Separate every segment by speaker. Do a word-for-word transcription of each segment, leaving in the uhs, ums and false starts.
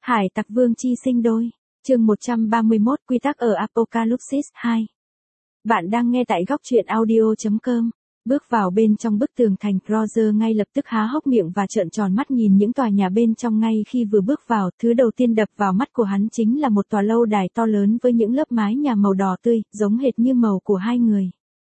Speaker 1: Hải tặc vương chi sinh đôi. Chương một trăm ba mươi mốt quy tắc ở Apocalypse hai. Bạn đang nghe tại góc truyện audio chấm com. Bước vào bên trong bức tường thành, Roger ngay lập tức há hốc miệng và trợn tròn mắt nhìn những tòa nhà bên trong. Ngay khi vừa bước vào, thứ đầu tiên đập vào mắt của hắn chính là một tòa lâu đài to lớn với những lớp mái nhà màu đỏ tươi, giống hệt như màu của hai người.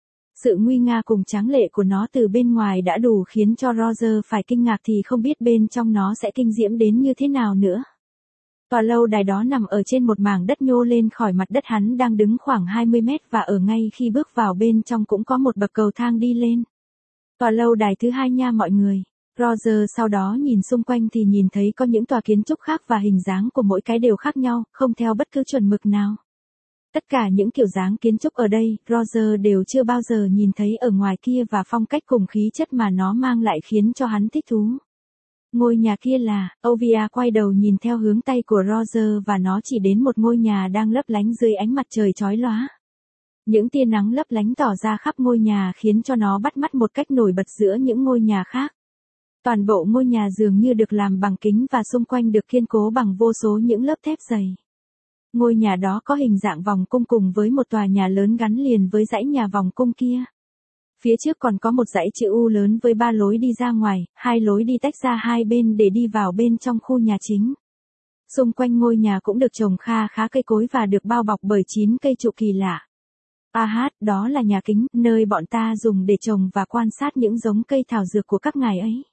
Speaker 1: Sự nguy nga cùng tráng lệ của nó từ bên ngoài đã đủ khiến cho Roger phải kinh ngạc, thì không biết bên trong nó sẽ kinh diễm đến như thế nào nữa. Tòa lâu đài đó nằm ở trên một mảng đất nhô lên khỏi mặt đất, hắn đang đứng khoảng hai mươi mét và ở ngay khi bước vào bên trong cũng có một bậc cầu thang đi lên. Tòa lâu đài thứ hai nha mọi người. Roger sau đó nhìn xung quanh thì nhìn thấy có những tòa kiến trúc khác và hình dáng của mỗi cái đều khác nhau, không theo bất cứ chuẩn mực nào. Tất cả những kiểu dáng kiến trúc ở đây, Roger đều chưa bao giờ nhìn thấy ở ngoài kia, và phong cách cùng khí chất mà nó mang lại khiến cho hắn thích thú. Ngôi nhà kia là, Ovia quay đầu nhìn theo hướng tay của Roger và nó chỉ đến một ngôi nhà đang lấp lánh dưới ánh mặt trời chói lóa. Những tia nắng lấp lánh tỏ ra khắp ngôi nhà khiến cho nó bắt mắt một cách nổi bật giữa những ngôi nhà khác. Toàn bộ ngôi nhà dường như được làm bằng kính và xung quanh được kiên cố bằng vô số những lớp thép dày. Ngôi nhà đó có hình dạng vòng cung cùng với một tòa nhà lớn gắn liền với dãy nhà vòng cung kia. Phía trước còn có một dãy chữ U lớn với ba lối đi ra ngoài, hai lối đi tách ra hai bên để đi vào bên trong khu nhà chính. Xung quanh ngôi nhà cũng được trồng kha khá cây cối và được bao bọc bởi chín cây trụ kỳ lạ. À hát, đó là nhà kính, nơi bọn ta dùng để trồng và quan sát những giống cây thảo dược của các ngài ấy.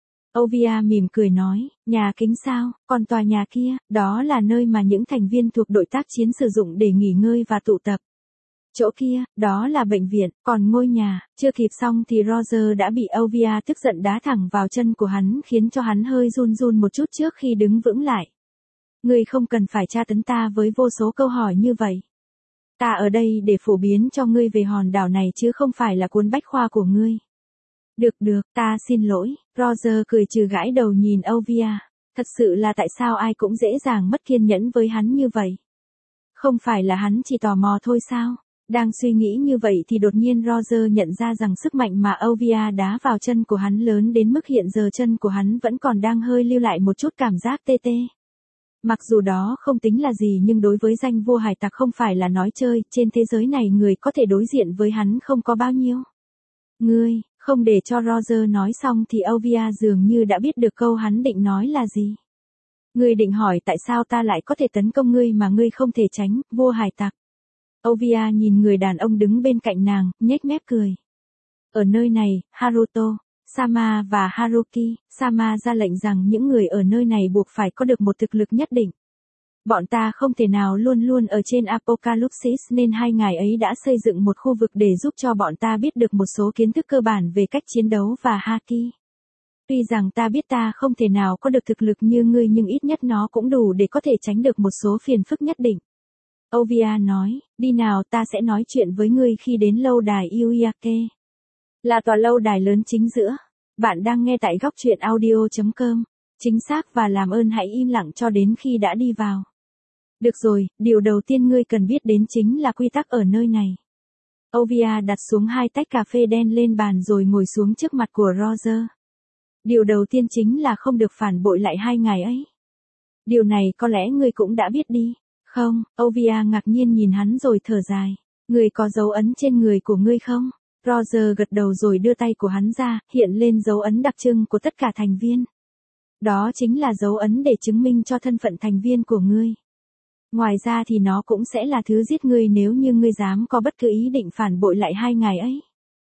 Speaker 1: Ovia mỉm cười nói, nhà kính sao, còn tòa nhà kia, đó là nơi mà những thành viên thuộc đội tác chiến sử dụng để nghỉ ngơi và tụ tập. Chỗ kia, đó là bệnh viện, còn ngôi nhà, chưa kịp xong thì Roger đã bị Ovia tức giận đá thẳng vào chân của hắn, khiến cho hắn hơi run run một chút trước khi đứng vững lại. Ngươi không cần phải tra tấn ta với vô số câu hỏi như vậy. Ta ở đây để phổ biến cho ngươi về hòn đảo này chứ không phải là cuốn bách khoa của ngươi. Được được, ta xin lỗi, Roger cười trừ gãi đầu nhìn Ovia. Thật sự là tại sao ai cũng dễ dàng mất kiên nhẫn với hắn như vậy? Không phải là hắn chỉ tò mò thôi sao? Đang suy nghĩ như vậy thì đột nhiên Roger nhận ra rằng sức mạnh mà Ovia đá vào chân của hắn lớn đến mức hiện giờ chân của hắn vẫn còn đang hơi lưu lại một chút cảm giác tê tê. Mặc dù đó không tính là gì, nhưng đối với danh vua hải tặc không phải là nói chơi, trên thế giới này người có thể đối diện với hắn không có bao nhiêu. Ngươi, không để cho Roger nói xong thì Ovia dường như đã biết được câu hắn định nói là gì. Ngươi định hỏi tại sao ta lại có thể tấn công ngươi mà ngươi không thể tránh, vua hải tặc. Ovia nhìn người đàn ông đứng bên cạnh nàng, nhếch mép cười. Ở nơi này, Haruto, Sama và Haruki, Sama ra lệnh rằng những người ở nơi này buộc phải có được một thực lực nhất định. Bọn ta không thể nào luôn luôn ở trên Apocalypse nên hai ngài ấy đã xây dựng một khu vực để giúp cho bọn ta biết được một số kiến thức cơ bản về cách chiến đấu và haki. Tuy rằng ta biết ta không thể nào có được thực lực như ngươi, nhưng ít nhất nó cũng đủ để có thể tránh được một số phiền phức nhất định. Ovia nói, đi nào, ta sẽ nói chuyện với ngươi khi đến lâu đài Iuyake. Là tòa lâu đài lớn chính giữa. Bạn đang nghe tại góc truyện audio chấm com. Chính xác, và làm ơn hãy im lặng cho đến khi đã đi vào. Được rồi, điều đầu tiên ngươi cần biết đến chính là quy tắc ở nơi này. Ovia đặt xuống hai tách cà phê đen lên bàn rồi ngồi xuống trước mặt của Roger. Điều đầu tiên chính là không được phản bội lại hai ngài ấy. Điều này có lẽ ngươi cũng đã biết đi. Không, Ovia ngạc nhiên nhìn hắn rồi thở dài. Ngươi có dấu ấn trên người của ngươi không? Roger gật đầu rồi đưa tay của hắn ra, hiện lên dấu ấn đặc trưng của tất cả thành viên. Đó chính là dấu ấn để chứng minh cho thân phận thành viên của ngươi. Ngoài ra thì nó cũng sẽ là thứ giết ngươi nếu như ngươi dám có bất cứ ý định phản bội lại hai ngài ấy.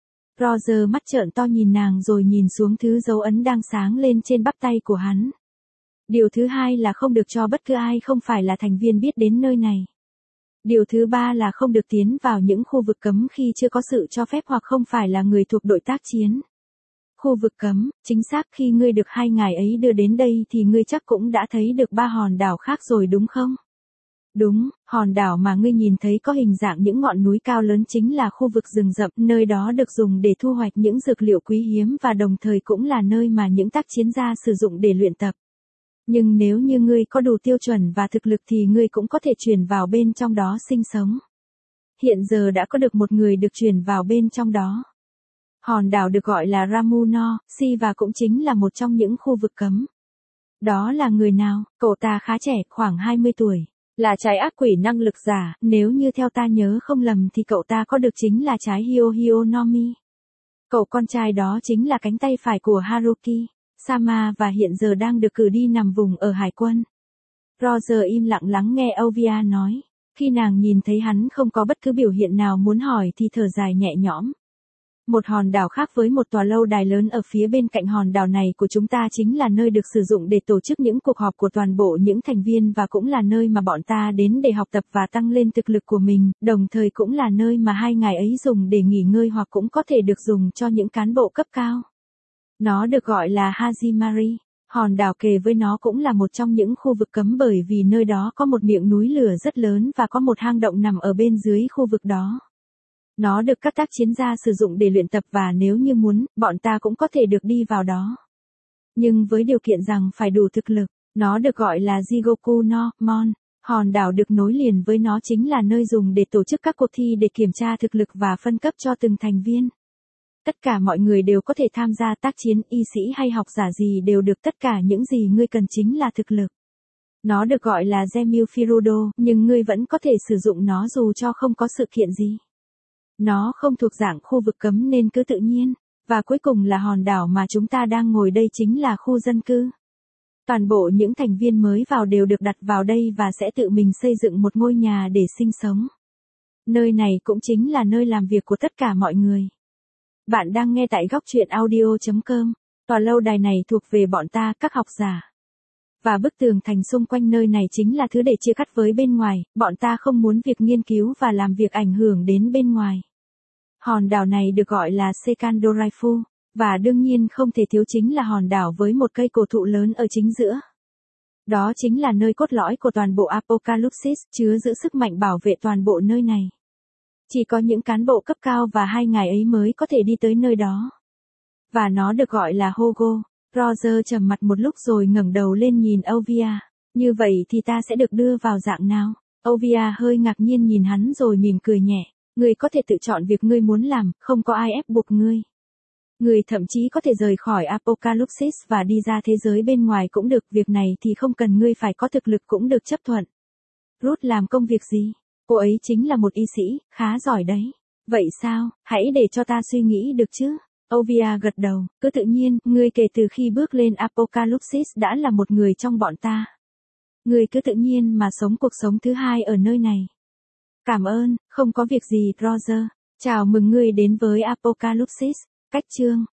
Speaker 1: Roger mắt trợn to nhìn nàng rồi nhìn xuống thứ dấu ấn đang sáng lên trên bắp tay của hắn. Điều thứ hai là không được cho bất cứ ai không phải là thành viên biết đến nơi này. Điều thứ ba là không được tiến vào những khu vực cấm khi chưa có sự cho phép hoặc không phải là người thuộc đội tác chiến. Khu vực cấm, chính xác, khi ngươi được hai ngài ấy đưa đến đây thì ngươi chắc cũng đã thấy được ba hòn đảo khác rồi đúng không? Đúng, hòn đảo mà ngươi nhìn thấy có hình dạng những ngọn núi cao lớn chính là khu vực rừng rậm, nơi đó được dùng để thu hoạch những dược liệu quý hiếm và đồng thời cũng là nơi mà những tác chiến gia sử dụng để luyện tập. Nhưng nếu như ngươi có đủ tiêu chuẩn và thực lực thì ngươi cũng có thể chuyển vào bên trong đó sinh sống. Hiện giờ đã có được một người được chuyển vào bên trong đó. Hòn đảo được gọi là Ramuno, Si và cũng chính là một trong những khu vực cấm. Đó là người nào? Cậu ta khá trẻ, khoảng hai mươi tuổi. Là trái ác quỷ năng lực giả, nếu như theo ta nhớ không lầm thì cậu ta có được chính là trái Hyo Hyonomi. Cậu con trai đó chính là cánh tay phải của Haruki Sama và hiện giờ đang được cử đi nằm vùng ở hải quân. Roger im lặng lắng nghe Olivia nói. Khi nàng nhìn thấy hắn không có bất cứ biểu hiện nào muốn hỏi thì thở dài nhẹ nhõm. Một hòn đảo khác với một tòa lâu đài lớn ở phía bên cạnh hòn đảo này của chúng ta chính là nơi được sử dụng để tổ chức những cuộc họp của toàn bộ những thành viên và cũng là nơi mà bọn ta đến để học tập và tăng lên thực lực của mình, đồng thời cũng là nơi mà hai ngày ấy dùng để nghỉ ngơi hoặc cũng có thể được dùng cho những cán bộ cấp cao. Nó được gọi là Hajimari. Hòn đảo kề với nó cũng là một trong những khu vực cấm bởi vì nơi đó có một miệng núi lửa rất lớn và có một hang động nằm ở bên dưới khu vực đó. Nó được các tác chiến gia sử dụng để luyện tập và nếu như muốn, bọn ta cũng có thể được đi vào đó. Nhưng với điều kiện rằng phải đủ thực lực, nó được gọi là Jigoku no Mon. Hòn đảo được nối liền với nó chính là nơi dùng để tổ chức các cuộc thi để kiểm tra thực lực và phân cấp cho từng thành viên. Tất cả mọi người đều có thể tham gia tác chiến, y sĩ hay học giả gì đều được, tất cả những gì ngươi cần chính là thực lực. Nó được gọi là Gemil Firudo, nhưng ngươi vẫn có thể sử dụng nó dù cho không có sự kiện gì. Nó không thuộc dạng khu vực cấm nên cứ tự nhiên. Và cuối cùng là hòn đảo mà chúng ta đang ngồi đây chính là khu dân cư. Toàn bộ những thành viên mới vào đều được đặt vào đây và sẽ tự mình xây dựng một ngôi nhà để sinh sống. Nơi này cũng chính là nơi làm việc của tất cả mọi người. Bạn đang nghe tại góc truyện audio chấm com. Tòa lâu đài này thuộc về bọn ta, các học giả. Và bức tường thành xung quanh nơi này chính là thứ để chia cắt với bên ngoài, bọn ta không muốn việc nghiên cứu và làm việc ảnh hưởng đến bên ngoài. Hòn đảo này được gọi là Sekandoraifu, và đương nhiên không thể thiếu chính là hòn đảo với một cây cổ thụ lớn ở chính giữa. Đó chính là nơi cốt lõi của toàn bộ Apocalypsis, chứa giữ sức mạnh bảo vệ toàn bộ nơi này. Chỉ có những cán bộ cấp cao và hai ngài ấy mới có thể đi tới nơi đó. Và nó được gọi là Hogo. Roger trầm mặt một lúc rồi ngẩng đầu lên nhìn Olivia. Như vậy thì ta sẽ được đưa vào dạng nào? Olivia hơi ngạc nhiên nhìn hắn rồi mỉm cười nhẹ. Ngươi có thể tự chọn việc ngươi muốn làm, không có ai ép buộc ngươi. Ngươi thậm chí có thể rời khỏi Apocalypsis và đi ra thế giới bên ngoài cũng được, việc này thì không cần ngươi phải có thực lực cũng được chấp thuận. Ruth làm công việc gì? Cô ấy chính là một y sĩ, khá giỏi đấy. Vậy sao, hãy để cho ta suy nghĩ được chứ? Olivia gật đầu, cứ tự nhiên, ngươi kể từ khi bước lên Apocalypsis đã là một người trong bọn ta. Ngươi cứ tự nhiên mà sống cuộc sống thứ hai ở nơi này. Cảm ơn, không có việc gì, Roger. Chào mừng ngươi đến với Apocalypsis. Cách chương